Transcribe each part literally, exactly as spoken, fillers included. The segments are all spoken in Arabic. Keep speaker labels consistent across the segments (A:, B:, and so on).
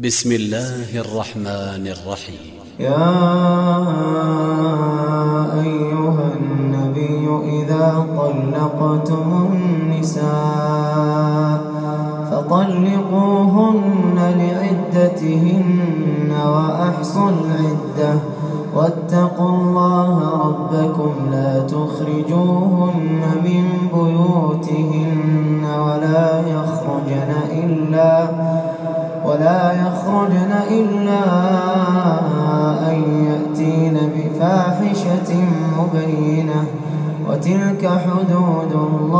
A: بسم الله الرحمن الرحيم.
B: يا أيها النبي إذا طلقتم النساء فطلقوهن لعدتهن وأحصوا العدة واتقوا الله ربكم لا تخرجوهن من بيوتهن ولا يخرجن إلا ولا يخرجن إلا أن يأتين بفاحشة مبينة وتلك حدود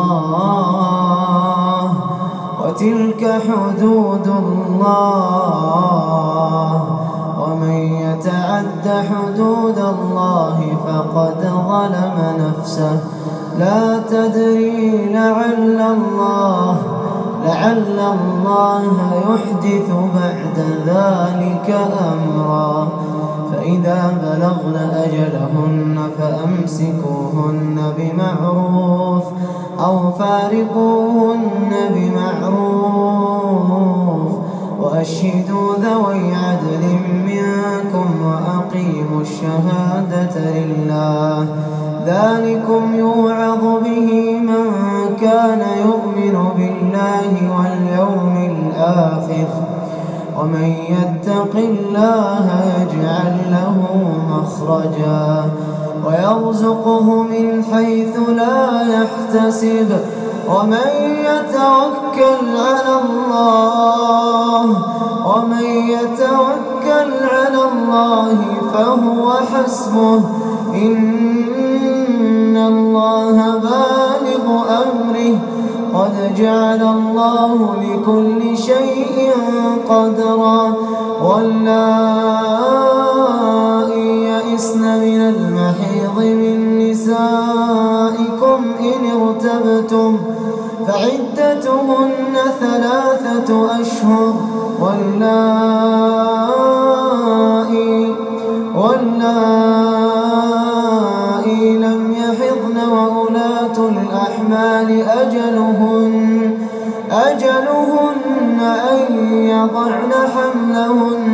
B: الله وتلك حدود الله ومن يتعد حدود الله فقد ظلم نفسه لا تدري لعل الله لعل الله يحدث بعد ذلك أمرا فإذا بلغن أجلهن فأمسكوهن بمعروف أو فارقوهن بمعروف وأشهدوا ذوي عدل منكم وأقيموا الشهادة لله ذلكم يوعظ به من كان يؤمن بالله واليوم الآخر ومن يتق الله يجعل له مخرجا ويرزقه من حيث لا يحتسب ومن يتوكل على الله ومن يتوكل على الله فهو حسبه إن الله بالغ أمره قد جعل الله لكل شيء قدرا واللائي يئسن من المحيض من نسائكم إن ارتبتم فعدتهن ثلاثة أشهر واللائي واللائي لم يحضن وأولاة الأحمال أجلهن أجلهن أن يضعن حملهن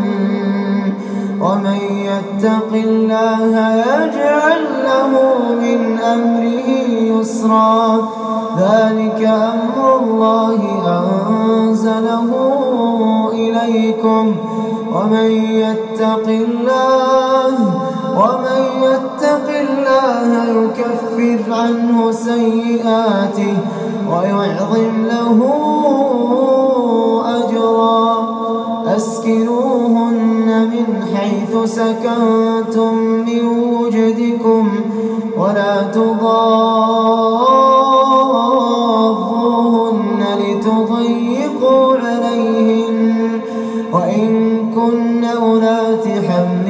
B: ومن يتق الله يجعل له من أمره يسرا ذلك أمر الله أنزله إليكم ومن يتق الله ومن يتق الله يكفر عنه سيئاته ويعظم له أجرا أسكنوهن من حيث سكنتم من وجدكم ولا تضاروهن لتضيقوا عليهن وإن كن أولات حمل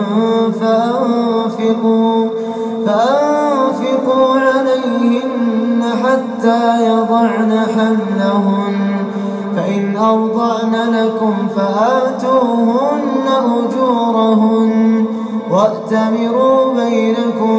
B: فأنفقوا فأنفقوا عليهن حتى يضعن حملهن فإن أرضعن لكم فآتوهن أجورهن وأتمروا بينكم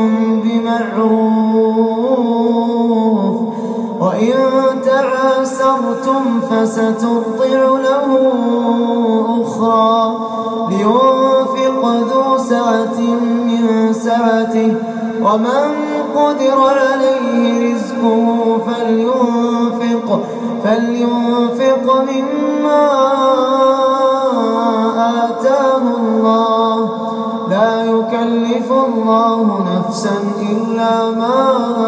B: بمعروف وإن تعاسرتم فسترضع له أخرى لينفق ذو سعة من سعته ومن قدر عليه رزقه فلينفق فلينفق مما آتاه الله لا يكلف الله نفسا إلا ما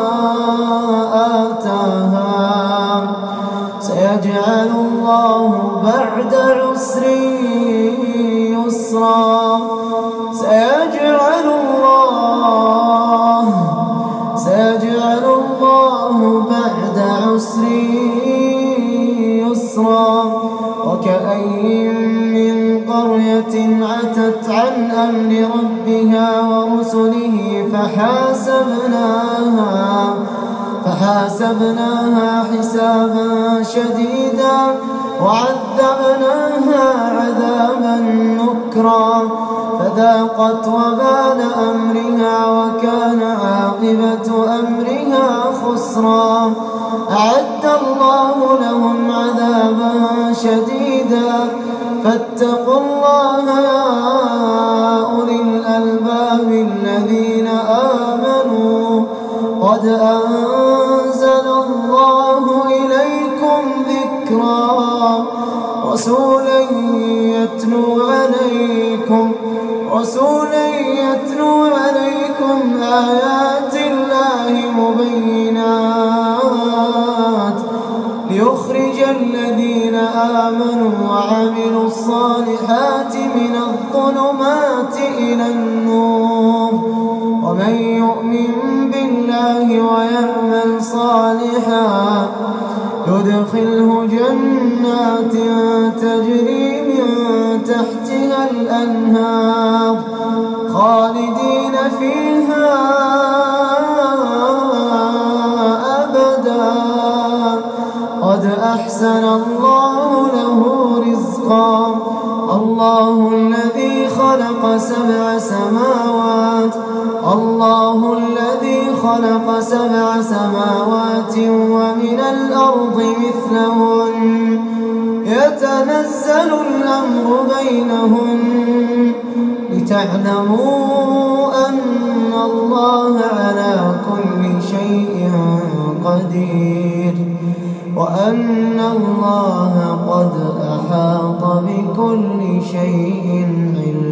B: آتاها سيجعل الله بعد عسر يسرا سيجعل الله سيجعل الله بعد عسر يسرا وكأين من قرية عتت عن أمر ربها ورسله فحاسبناها فحاسبناها حسابا شديدا وعذبناها عذابا نكرا فذاقت وبال أمرها وكان عاقبة أمرها خسرا أعد الله لهم عذابا شديدا فاتقوا الله يا أولي الألباب الذين آمنوا قد أنزل الله إليكم ذكرا رسولا يتلو عليكم رسولا يتلو عليكم آيات الله مبينات ليخرج الذين آمنوا وعملوا الصالحات من الظلمات إلى النور ومن يؤمن بالله ويعمل صالحا يدخله جنات تجري من تحتها الأنهار خالدين فيها أبدا قد أحسن الله له رزقا الله الذي خلق سبع سماوات الله الذي خلق سبع سماوات ومن الأرض مثلهن يتنزل الأمر بينهن لتعلموا أن الله على كل شيء قدير وأن الله قد أحاط بكل شيء علما.